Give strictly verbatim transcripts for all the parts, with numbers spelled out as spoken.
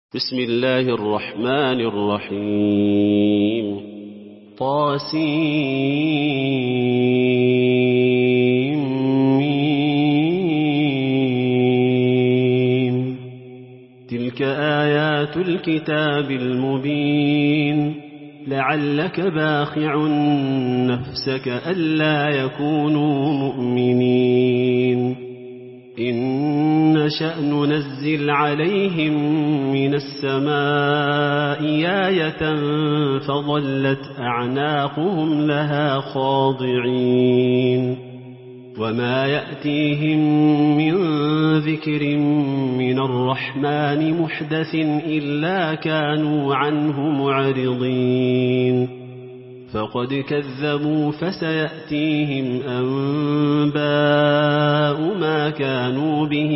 بسم الله الرحمن الرحيم طاسيم تلك آيات الكتاب المبين لعلك باخع نفسك ألا يكونوا مؤمنين إن نشأ ننزل عليهم من السماء آية فظلت أعناقهم لها خاضعين وما يأتيهم من ذكر من الرحمن محدث إلا كانوا عنه معرضين فقد كذبوا فسيأتيهم أنباء ما كانوا به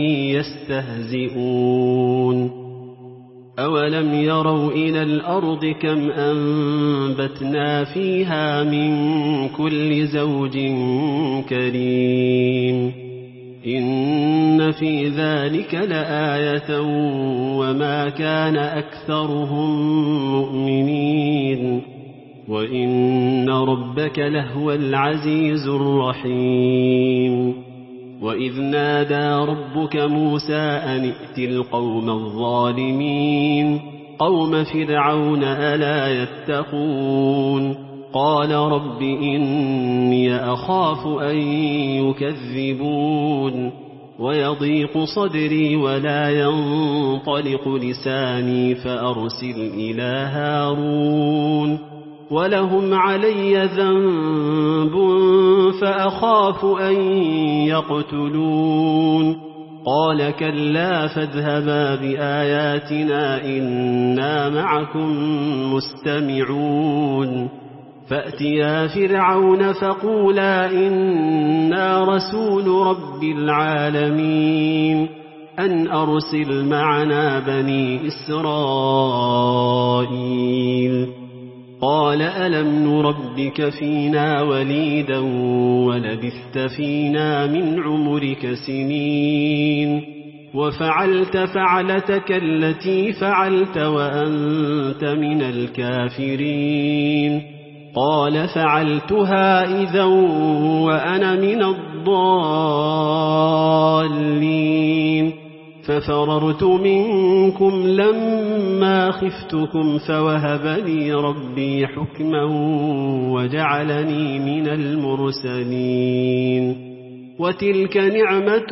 يستهزئون أولم يروا إلى الأرض كم أنبتنا فيها من كل زوج كريم إن في ذلك لآية وما كان أكثرهم مؤمنين وإن ربك لهو العزيز الرحيم وإذ نادى ربك موسى أن ائت القوم الظالمين قوم فرعون ألا يتقون قال رب إني أخاف أن يكذبون ويضيق صدري ولا ينطلق لساني فأرسل إلى هارون ولهم علي ذنب فأخاف أن يقتلون قال كلا فاذهبا بآياتنا إنا معكم مستمعون فأتيا فرعون فقولا إنا رسول رب العالمين أن أرسل معنا بني إسرائيل قال ألم نربك فينا وليدا ولبثت فينا من عمرك سنين وفعلت فعلتك التي فعلت وأنت من الكافرين قال فعلتها إذا وأنا من الضالين ففررت منكم لما خفتكم فوهب لي ربي حكما وجعلني من المرسلين وتلك نعمة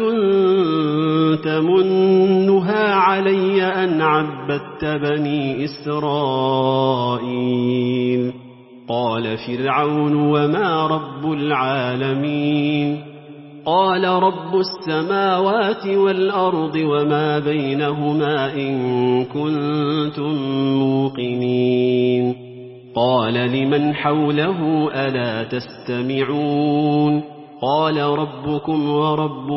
تمنها علي أن عبدت بني إسرائيل قال فرعون وما رب العالمين قال رب السماوات والأرض وما بينهما إن كنتم موقنين قال لمن حوله ألا تستمعون قال ربكم ورب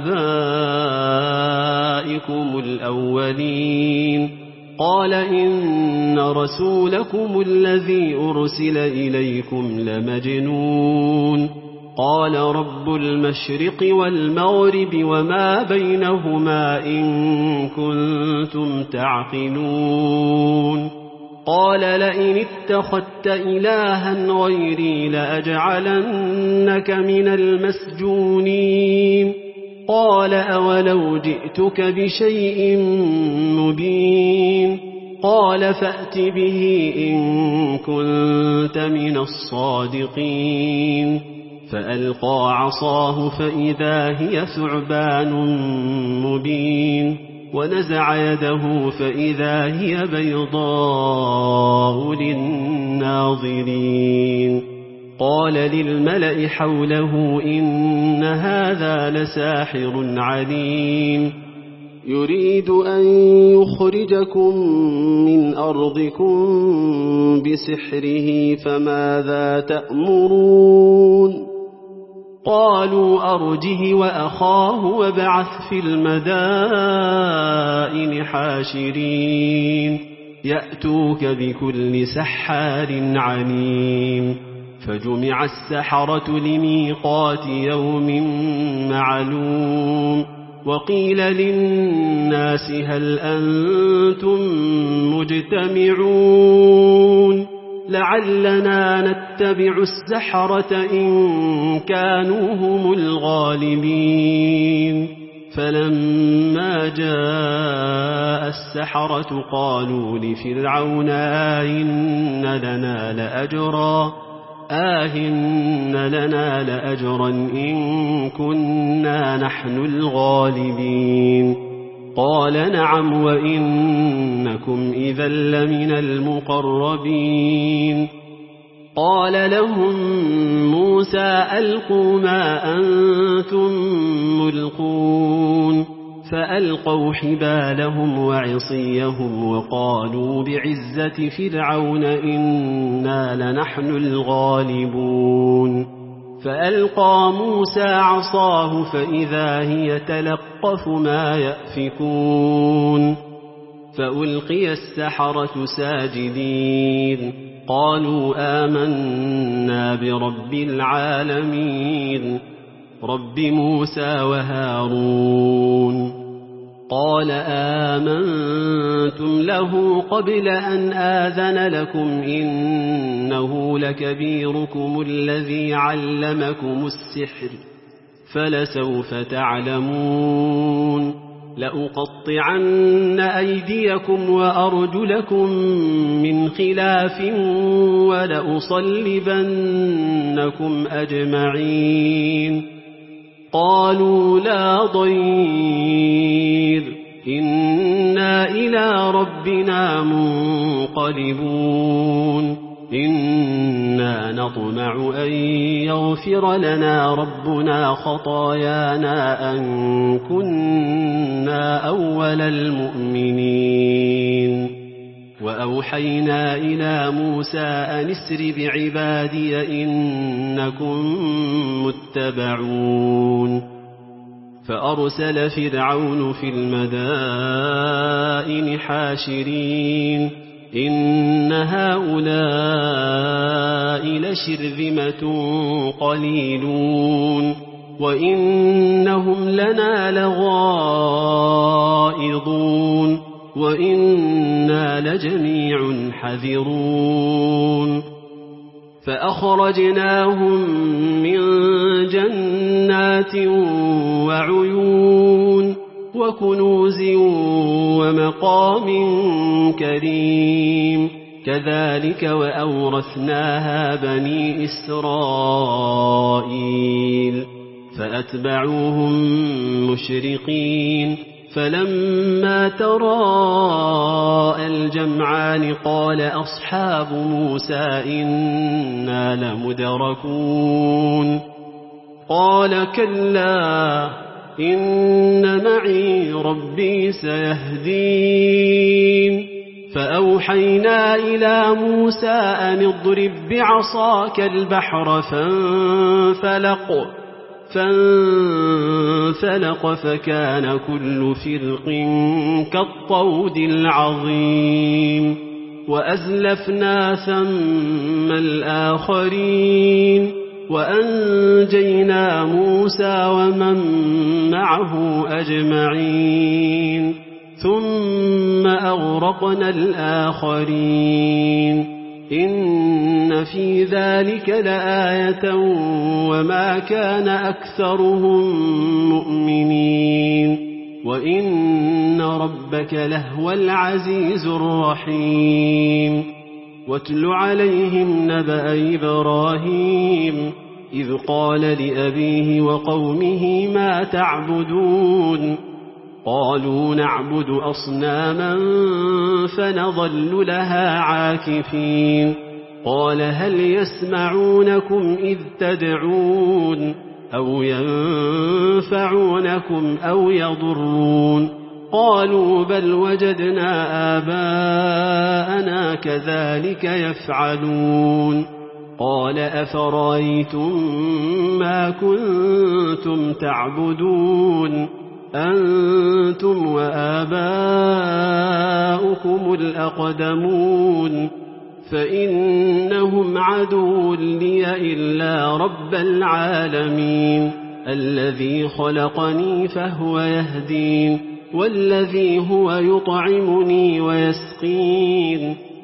آبائكم الأولين قال إن رسولكم الذي أرسل إليكم لمجنون قال رب المشرق والمغرب وما بينهما إن كنتم تعقلون قال لئن اتخذت إلها غيري لأجعلنك من المسجونين قال أولو جئتك بشيء مبين قال فأت به إن كنت من الصادقين فألقى عصاه فإذا هي ثعبان مبين ونزع يده فإذا هي بيضاء للناظرين قال للملأ حوله إن هذا لساحر عليم يريد أن يخرجكم من أرضكم بسحره فماذا تأمرون قالوا أرجه وأخاه وابعث في المدائن حاشرين يأتوك بكل سحار عليم فجمع السحرة لميقات يوم معلوم وقيل للناس هل أنتم مجتمعون لعلنا نتبع السحرة إن كانوا هم الغالبين فلما جاء السحرة قالوا لفرعون آئن لنا لأجرا آهن لنا لأجرا إن كنا نحن الغالبين قال نعم وإنكم إذا لمن المقربين قال لهم موسى ألقوا ما أنتم ملقون فألقوا حبالهم وعصيهم وقالوا بعزة فرعون إنا لنحن الغالبون فألقى موسى عصاه فإذا هي تلقف ما يأفكون فألقي السحرة ساجدين قالوا آمنا برب العالمين رب موسى وهارون قال آمنتم له قبل أن آذن لكم إنه لكبيركم الذي علمكم السحر فلسوف تعلمون لأقطعن أيديكم وأرجلكم من خلاف ولأصلبنكم أجمعين قالوا لا ضير إنا إلى ربنا منقلبون إنا نطمع أن يغفر لنا ربنا خطايانا أن كنا أول المؤمنين وأوحينا إلى موسى أن اسر بعبادي إنكم متبعون فأرسل فرعون في المدائن حاشرين إن هؤلاء لشرذمة قليلون وإنهم لنا لغائظون وإنا لجميع حذرون فأخرجناهم من جنات وعيون وكنوز ومقام كريم كذلك وأورثناها بني إسرائيل فأتبعوهم مشرقين فلما تراءى الجمعان قال أصحاب موسى إنا لمدركون قال كلا إن معي ربي سيهدين فأوحينا إلى موسى أن اضرب بعصاك البحر فانفلق فانفلق فكان كل فرق كالطود العظيم وأزلفنا ثم الآخرين وأنجينا موسى ومن معه أجمعين ثم أغرقنا الآخرين إن في ذلك لآية وما كان أكثرهم مؤمنين وإن ربك لهو العزيز الرحيم واتل عليهم نبأ إبراهيم إذ قال لأبيه وقومه ما تعبدون قالوا نعبد أصناما فنظل لها عاكفين قال هل يسمعونكم إذ تدعون أو ينفعونكم أو يضرون قالوا بل وجدنا آباءنا كذلك يفعلون قال أفرأيتم ما كنتم تعبدون أنتم وآباؤكم الأقدمون فإنهم عدو لي إلا رب العالمين الذي خلقني فهو يهدين والذي هو يطعمني ويسقين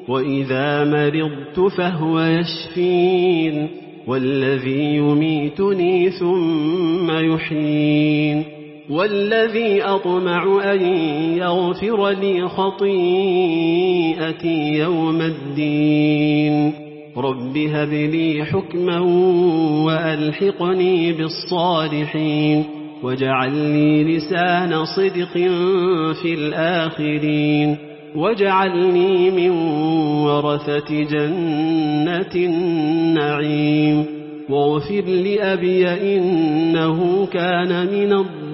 وإذا مرضت فهو يشفين والذي يميتني ثم يحيين والذي أطمع أن يغفر لي خطيئتي يوم الدين رب هب لي حكما وألحقني بالصالحين واجعل لي لسان صدق في الآخرين واجعلني من ورثة جنة النعيم واغفر لأبي إنه كان من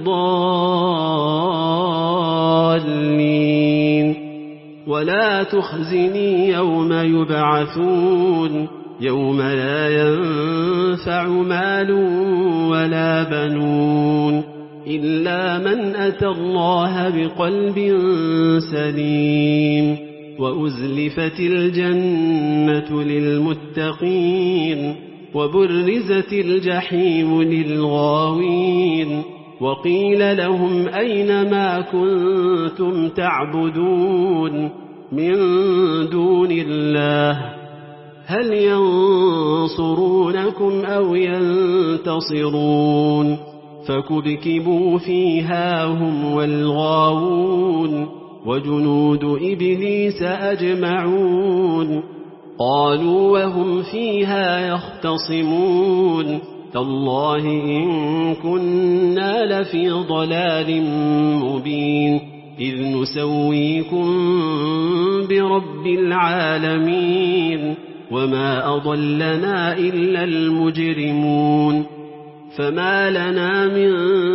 الضالين ولا تخزني يوم يبعثون يوم لا ينفع مال ولا بنون إلا من أتى الله بقلب سليم وأزلفت الجنة للمتقين وبرزت الجحيم للغاوين وقيل لهم أين ما كنتم تعبدون من دون الله هل ينصرونكم أو ينتصرون فكبكبوا فيها هم والغاوون وجنود إبليس أجمعون قالوا وهم فيها يختصمون تالله إن كنا لفي ضلال مبين إذ نسويكم برب العالمين وما أضلنا إلا المجرمون فما لنا من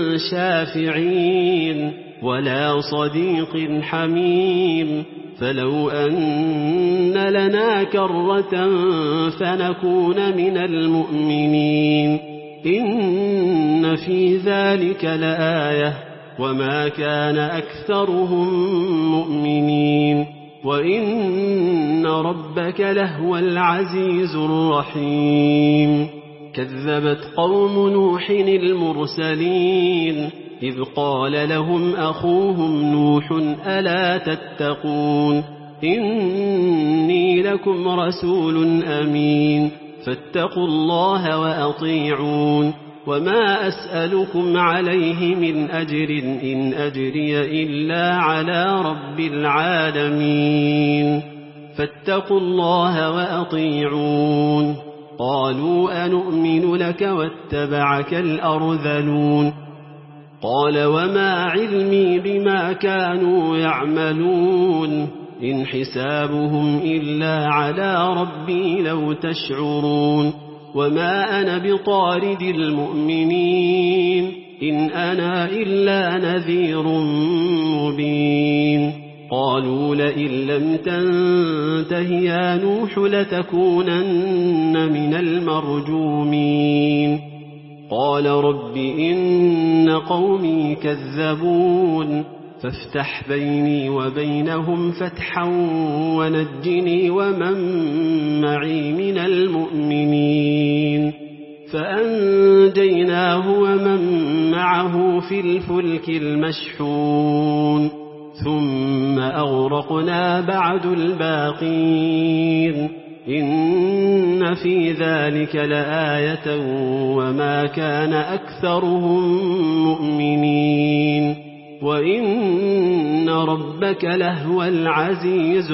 شافعين ولا صديق حميم فلو أن لنا كرة فنكون من المؤمنين إن في ذلك لآية وما كان أكثرهم مؤمنين وإن ربك لهو العزيز الرحيم كذبت قوم نوح المرسلين إذ قال لهم أخوهم نوح ألا تتقون إني لكم رسول أمين فاتقوا الله وأطيعون وما أسألكم عليه من أجر إن أجري إلا على رب العالمين فاتقوا الله وأطيعون قالوا أنؤمن لك واتبعك الأرذلون قال وما علمي بما كانوا يعملون إن حسابهم إلا على ربي لو تشعرون وما أنا بطارد المؤمنين إن أنا إلا نذير مبين قالوا لئن لم تنته يا نوح لتكونن من المرجومين قال رب إن قومي كذبون فافتح بيني وبينهم فتحا ونجني ومن معي من المؤمنين فأنجيناه ومن معه في الفلك المشحون ثم أغرقنا بعد الباقين إن في ذلك لآية وما كان أكثرهم مؤمنين وإن ربك لهو العزيز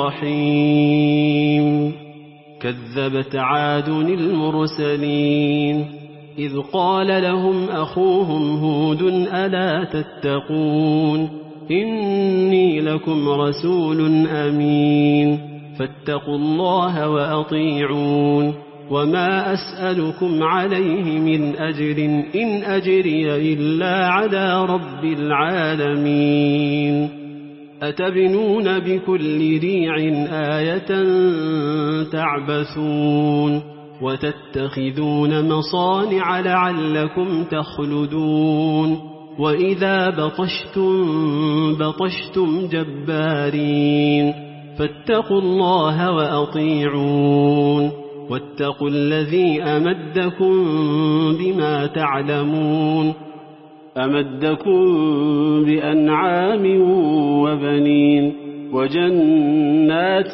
الرحيم كذبت عاد المرسلين إذ قال لهم أخوهم هود ألا تتقون إني لكم رسول أمين فاتقوا الله وأطيعون وما أسألكم عليه من أجر إن أجري إلا على رب العالمين أتبنون بكل ريع آية تعبثون وتتخذون مصانع لعلكم تخلدون وإذا بطشتم بطشتم جبارين فاتقوا الله وأطيعون واتقوا الذي أمدكم بما تعلمون أمدكم بأنعام وبنين وجنات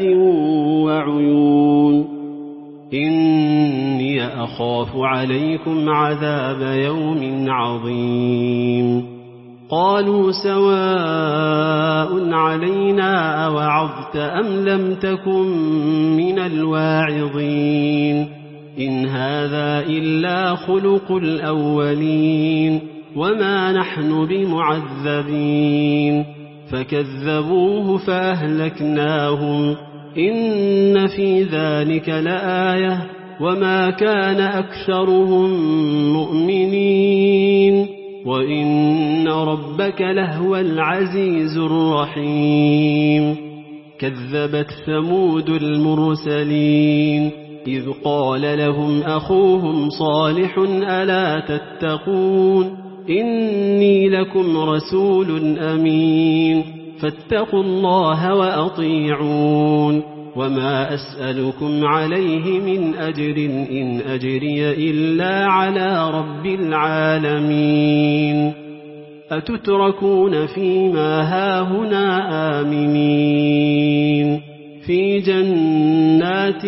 وعيون إني أخاف عليكم عذاب يوم عظيم قالوا سواء علينا أوعظت أم لم تكن من الواعظين إن هذا إلا خلق الأولين وما نحن بمعذبين فكذبوه فأهلكناهم إن في ذلك لآية وما كان أكثرهم مؤمنين وإن ربك لهو العزيز الرحيم كذبت ثمود المرسلين إذ قال لهم أخوهم صالح ألا تتقون إني لكم رسول أمين فاتقوا الله وأطيعون وما أسألكم عليه من أجر إن أجري إلا على رب العالمين أتتركون فيما هاهنا آمنين في جنات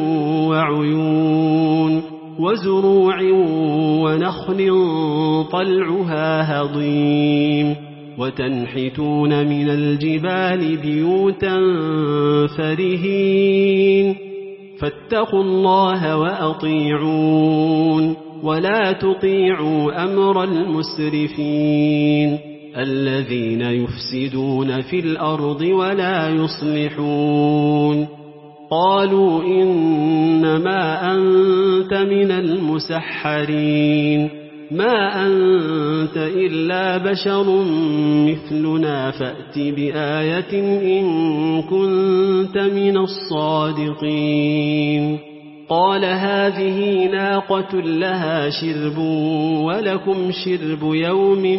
وعيون وزروع ونخل طلعها هضيم وتنحتون من الجبال بيوتا فرهين فاتقوا الله وأطيعون ولا تطيعوا أمر المسرفين الذين يفسدون في الأرض ولا يصلحون قالوا إنما أنت من المسحرين ما أنت إلا بشر مثلنا فأت بآية إن كنت من الصادقين قال هذه ناقة لها شرب ولكم شرب يوم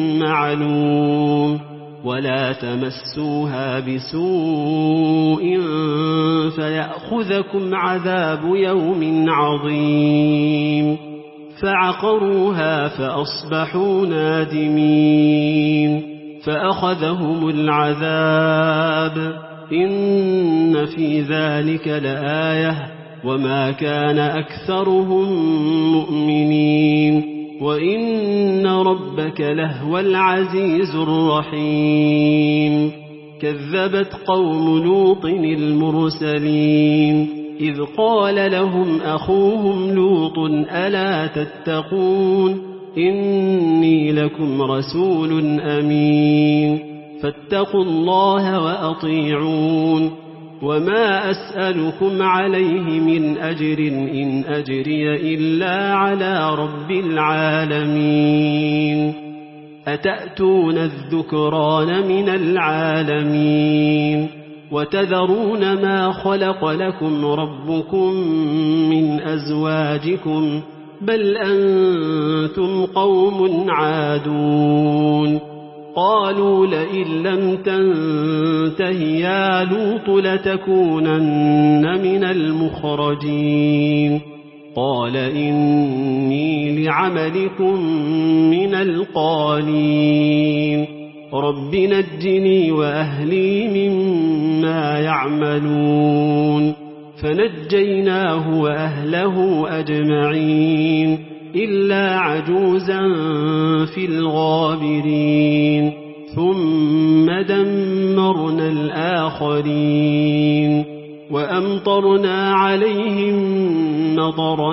معلوم ولا تمسوها بسوء فيأخذكم عذاب يوم عظيم فعقروها فأصبحوا نادمين فأخذهم العذاب إن في ذلك لآية وما كان أكثرهم مؤمنين وإن ربك لهو العزيز الرحيم كذبت قوم لوط المرسلين إذ قال لهم أخوهم لوط ألا تتقون إني لكم رسول أمين فاتقوا الله وأطيعون وما أسألكم عليه من أجر إن أجري إلا على رب العالمين أتأتون الذكران من العالمين وتذرون ما خلق لكم ربكم من أزواجكم بل أنتم قوم عادون قالوا لئن لم تنته يا لوط لتكونن من المخرجين قال إني لعملكم من القالين رب نجني وأهلي مما يعملون فنجيناه وأهله أجمعين إلا عجوزا في الغابرين ثم دمرنا الآخرين وأمطرنا عليهم مطرا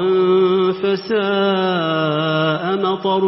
فساء مطر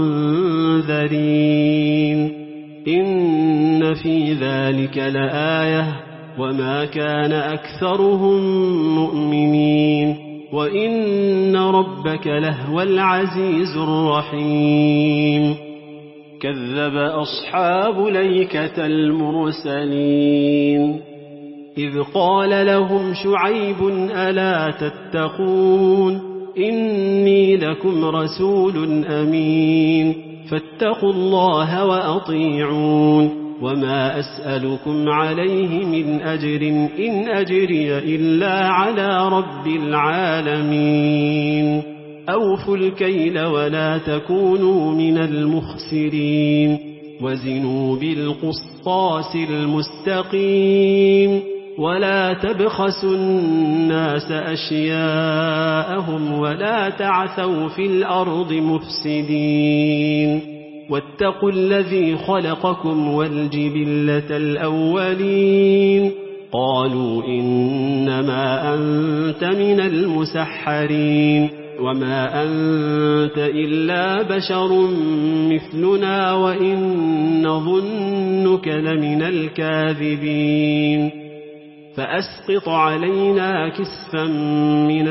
المنذرين إن في ذلك لآية وما كان أكثرهم مؤمنين وإن ربك لهو العزيز الرحيم كذب أصحاب الأيكة المرسلين إذ قال لهم شعيب ألا تتقون إني لكم رسول أمين فاتقوا الله وأطيعون وما أسألكم عليه من أجر إن أجري إلا على رب العالمين أوفوا الكيل ولا تكونوا من المخسرين وزنوا بالقسطاس المستقيم ولا تبخسوا الناس أشياءهم ولا تعثوا في الأرض مفسدين واتقوا الذي خلقكم والجبلة الأولين قالوا إنما أنت من المسحرين وما أنت إلا بشر مثلنا وإن نظنك لمن الكاذبين فأسقط علينا كسفا من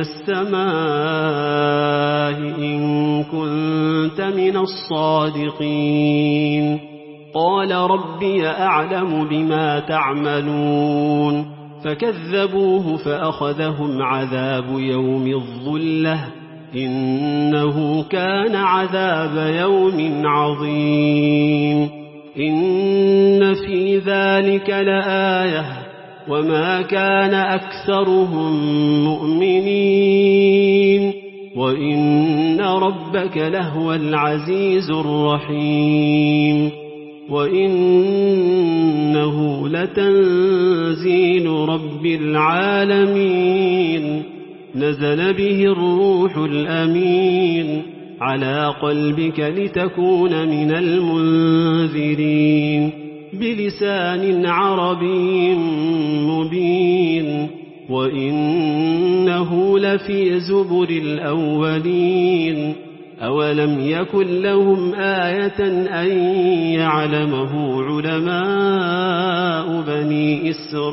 السماء إن كنت من الصادقين قال ربي أعلم بما تعملون فكذبوه فأخذهم عذاب يوم الظلة إنه كان عذاب يوم عظيم إن في ذلك لآية وما كان أكثرهم مؤمنين وإن ربك لهو العزيز الرحيم وإنه لتنزيل رب العالمين نزل به الروح الأمين على قلبك لتكون من المنذرين بلسان عربي مبين وإنه لفي زبر الأولين أولم يكن لهم آية أن يعلمه علماء بني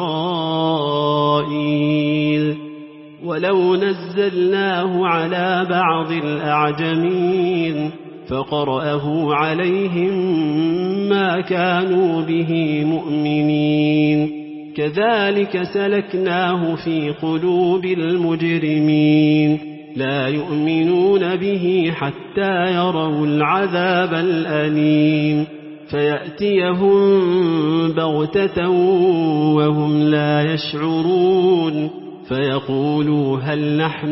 إسرائيل ولو نزلناه على بعض الأعجمين فقرأه عليهم ما كانوا به مؤمنين كذلك سلكناه في قلوب المجرمين لا يؤمنون به حتى يروا العذاب الأليم فيأتيهم بغتة وهم لا يشعرون فيقولوا هل نحن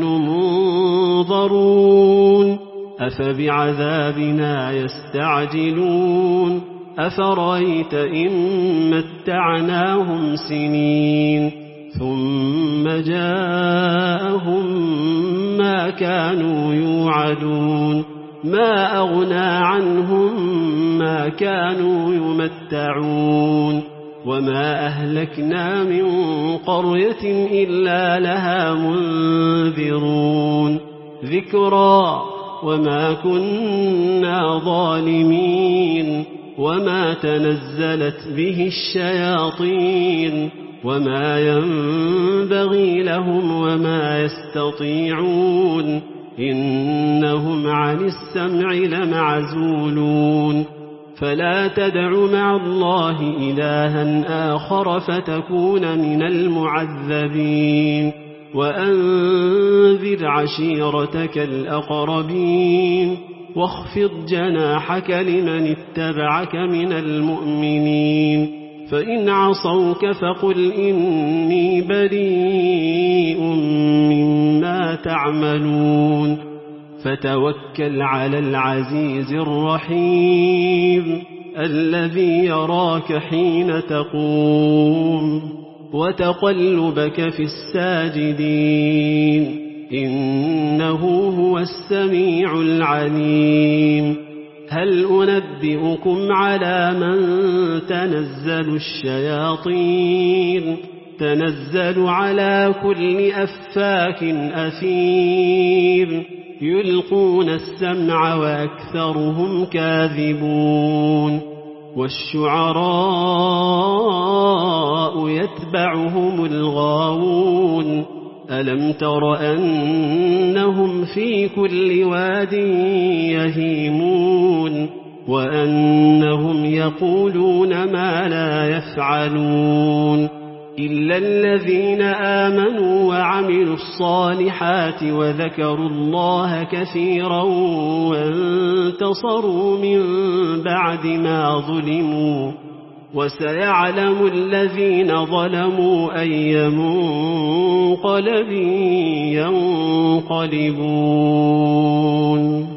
منظرون أفبعذابنا يستعجلون أفرأيت إن متعناهم سنين ثم جاءهم ما كانوا يوعدون ما أغنى عنهم ما كانوا يمتعون وما أهلكنا من قرية إلا لها منذرون ذكرى وما كنا ظالمين وما تنزلت به الشياطين وما ينبغي لهم وما يستطيعون إنهم عن السمع لمعزولون فلا تدع مع الله إلها آخر فتكون من المعذبين وأنذر عشيرتك الأقربين واخفض جناحك لمن اتبعك من المؤمنين فإن عصوك فقل إني بريء مما تعملون فتوكل على العزيز الرحيم الذي يراك حين تقوم وتقلبك في الساجدين إنه هو السميع العليم هل أنبئكم على من تنزل الشياطين تنزل على كل أفاك أثير يلقون السمع وأكثرهم كاذبون والشعراء يتبعهم الغاوون ألم تر أنهم في كل واد يهيمون وأنهم يقولون ما لا يفعلون إلا الذين آمنوا وعملوا الصالحات وذكروا الله كثيرا وانتصروا من بعد ما ظلموا وسيعلم الذين ظلموا أي منقلب ينقلبون